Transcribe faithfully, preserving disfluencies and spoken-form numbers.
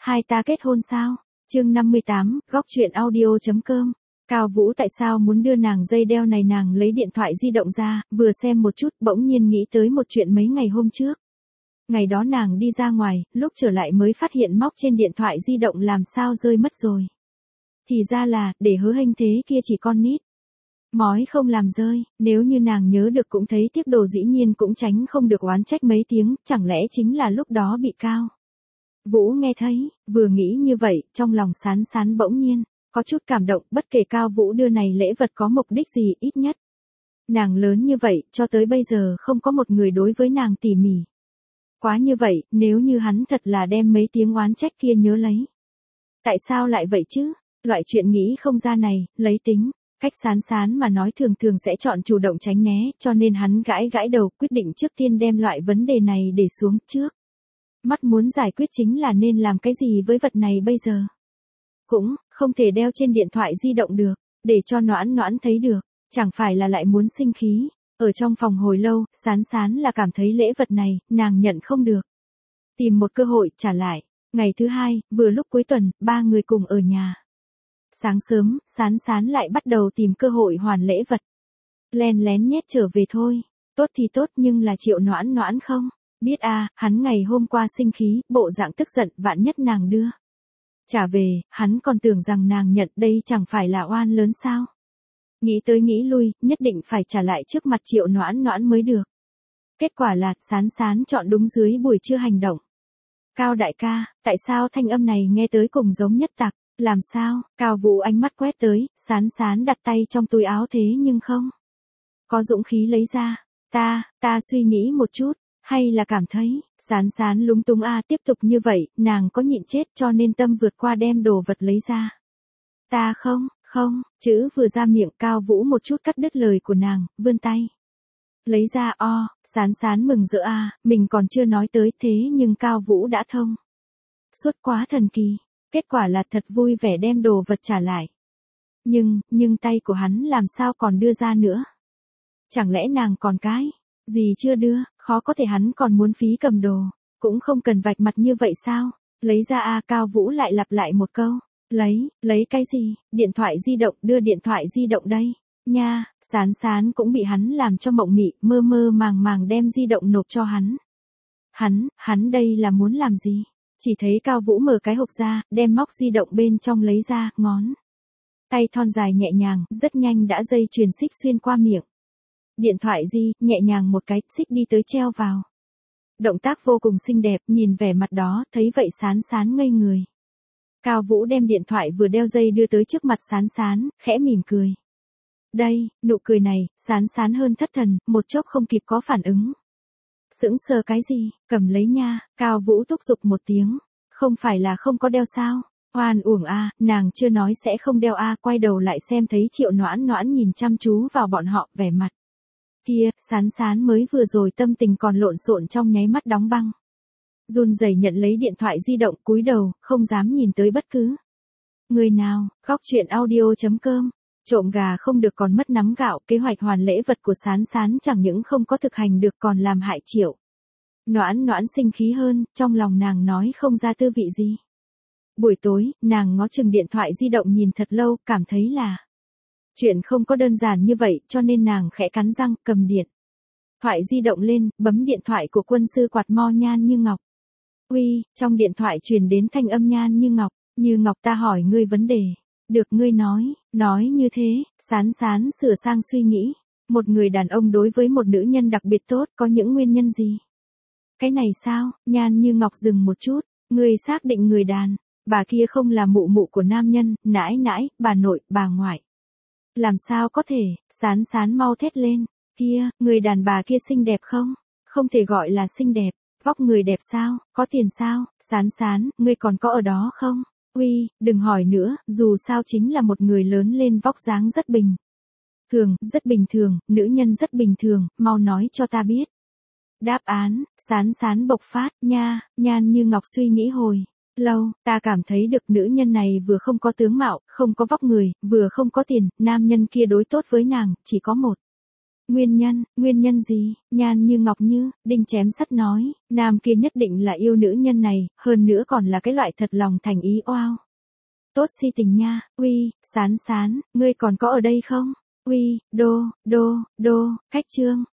Hai ta kết hôn sao? Chương năm mươi tám, góc truyện audio.com. Cao Vũ tại sao muốn đưa nàng dây đeo này? Nàng lấy điện thoại di động ra, vừa xem một chút, bỗng nhiên nghĩ tới một chuyện mấy ngày hôm trước. Ngày đó nàng đi ra ngoài, lúc trở lại mới phát hiện móc trên điện thoại di động làm sao rơi mất rồi. Thì ra là, để hớ hênh thế kia chỉ con nít. Mói không làm rơi, nếu như nàng nhớ được cũng thấy tiếc đồ, dĩ nhiên cũng tránh không được oán trách mấy tiếng, chẳng lẽ chính là lúc đó bị Cao Vũ nghe thấy, vừa nghĩ như vậy, trong lòng Sán Sán bỗng nhiên có chút cảm động, bất kể Cao Vũ đưa này lễ vật có mục đích gì, ít nhất nàng lớn như vậy, cho tới bây giờ không có một người đối với nàng tỉ mỉ quá như vậy, nếu như hắn thật là đem mấy tiếng oán trách kia nhớ lấy. Tại sao lại vậy chứ? Loại chuyện nghĩ không ra này, lấy tính cách Sán Sán mà nói thường thường sẽ chọn chủ động tránh né, cho nên hắn gãi gãi đầu, quyết định trước tiên đem loại vấn đề này để xuống trước. Mắt muốn giải quyết chính là nên làm cái gì với vật này bây giờ. Cũng không thể đeo trên điện thoại di động được, để cho Noãn Noãn thấy được, chẳng phải là lại muốn sinh khí. Ở trong phòng hồi lâu, Sán Sán là cảm thấy lễ vật này, nàng nhận không được. Tìm một cơ hội trả lại. Ngày thứ hai, vừa lúc cuối tuần, ba người cùng ở nhà. Sáng sớm, Sán Sán lại bắt đầu tìm cơ hội hoàn lễ vật. Len lén nhét trở về thôi. Tốt thì tốt nhưng là Triệu Noãn Noãn không biết à, hắn ngày hôm qua sinh khí, bộ dạng tức giận, vạn nhất nàng đưa trả về, hắn còn tưởng rằng nàng nhận, đây chẳng phải là oan lớn sao. Nghĩ tới nghĩ lui, nhất định phải trả lại trước mặt Triệu Noãn Noãn mới được. Kết quả là, Sán Sán chọn đúng dưới buổi trưa hành động. Cao đại ca, tại sao thanh âm này nghe tới cùng giống nhất tặc? Làm sao? Cao Vũ ánh mắt quét tới, Sán Sán đặt tay trong túi áo thế nhưng không có dũng khí lấy ra. Ta, ta suy nghĩ một chút, hay là cảm thấy, Sán Sán lúng túng a, tiếp tục như vậy, nàng có nhịn chết cho nên tâm vượt qua đem đồ vật lấy ra. Ta không, không, chữ vừa ra miệng, Cao Vũ một chút cắt đứt lời của nàng, vươn tay lấy ra. O, Sán Sán mừng rỡ a, mình còn chưa nói tới, thế nhưng Cao Vũ đã thông suốt, quá thần kỳ. Kết quả là thật vui vẻ đem đồ vật trả lại. Nhưng, nhưng tay của hắn làm sao còn đưa ra nữa? Chẳng lẽ nàng còn cái gì chưa đưa, khó có thể hắn còn muốn phí cầm đồ, cũng không cần vạch mặt như vậy sao? Lấy ra a, Cao Vũ lại lặp lại một câu. Lấy, lấy cái gì? Điện thoại di động, đưa điện thoại di động đây. Nha, Sán Sán cũng bị hắn làm cho mộng mị, mơ mơ màng màng đem di động nộp cho hắn. Hắn, hắn đây là muốn làm gì? Chỉ thấy Cao Vũ mở cái hộp ra, đem móc di động bên trong lấy ra, ngón tay thon dài nhẹ nhàng, rất nhanh đã dây chuyền xích xuyên qua miệng điện thoại di, nhẹ nhàng một cái, xích đi tới treo vào. Động tác vô cùng xinh đẹp, nhìn vẻ mặt đó, thấy vậy Sán Sán ngây người. Cao Vũ đem điện thoại vừa đeo dây đưa tới trước mặt Sán Sán, khẽ mỉm cười. Đây, nụ cười này, Sán Sán hơn thất thần, một chốc không kịp có phản ứng. Sững sờ cái gì, cầm lấy nha, Cao Vũ thúc giục một tiếng. Không phải là không có đeo sao? Oan uổng a, nàng chưa nói sẽ không đeo a, quay đầu lại xem thấy Triệu Noãn Noãn nhìn chăm chú vào bọn họ, vẻ mặt kia, Sán Sán mới vừa rồi tâm tình còn lộn xộn trong nháy mắt đóng băng. Run rẩy nhận lấy điện thoại di động, cúi đầu, không dám nhìn tới bất cứ người nào. Góc truyện audio.com. Trộm gà không được còn mất nắm gạo, kế hoạch hoàn lễ vật của Sán Sán chẳng những không có thực hành được còn làm hại Triệu Noãn Noãn sinh khí hơn, trong lòng nàng nói không ra tư vị gì. Buổi tối, nàng ngó chừng điện thoại di động nhìn thật lâu, cảm thấy là chuyện không có đơn giản như vậy, cho nên nàng khẽ cắn răng, cầm điện thoại di động lên, bấm điện thoại của quân sư quạt mo Nhan Như Ngọc. Uy, trong điện thoại truyền đến thanh âm Nhan Như Ngọc. Như Ngọc, ta hỏi ngươi vấn đề. Được, ngươi nói. Nói như thế, Sán Sán sửa sang suy nghĩ. Một người đàn ông đối với một nữ nhân đặc biệt tốt, có những nguyên nhân gì? Cái này sao? Nhan Như Ngọc dừng một chút. Ngươi xác định người đàn bà kia không là mụ mụ của nam nhân, nãi nãi, bà nội, bà ngoại? Làm sao có thể? Sán Sán mau thét lên. Kia, người đàn bà kia xinh đẹp không? Không thể gọi là xinh đẹp. Vóc người đẹp sao? Có tiền sao? Sán Sán, ngươi còn có ở đó không? Uy, đừng hỏi nữa, dù sao chính là một người lớn lên vóc dáng rất bình thường, rất bình thường, nữ nhân rất bình thường, mau nói cho ta biết. Đáp án, Sán Sán bộc phát, nha, Nhan Như Ngọc suy nghĩ hồi lâu, ta cảm thấy được nữ nhân này vừa không có tướng mạo, không có vóc người, vừa không có tiền, nam nhân kia đối tốt với nàng, chỉ có một Nguyên nhân, nguyên nhân gì? Nhan Như Ngọc Như, đinh chém sắt nói, nam kia nhất định là yêu nữ nhân này, hơn nữa còn là cái loại thật lòng thành ý oao. Tốt si tình nha, uy, Sán Sán, ngươi còn có ở đây không? Uy, đô, đô, đô, khách trương,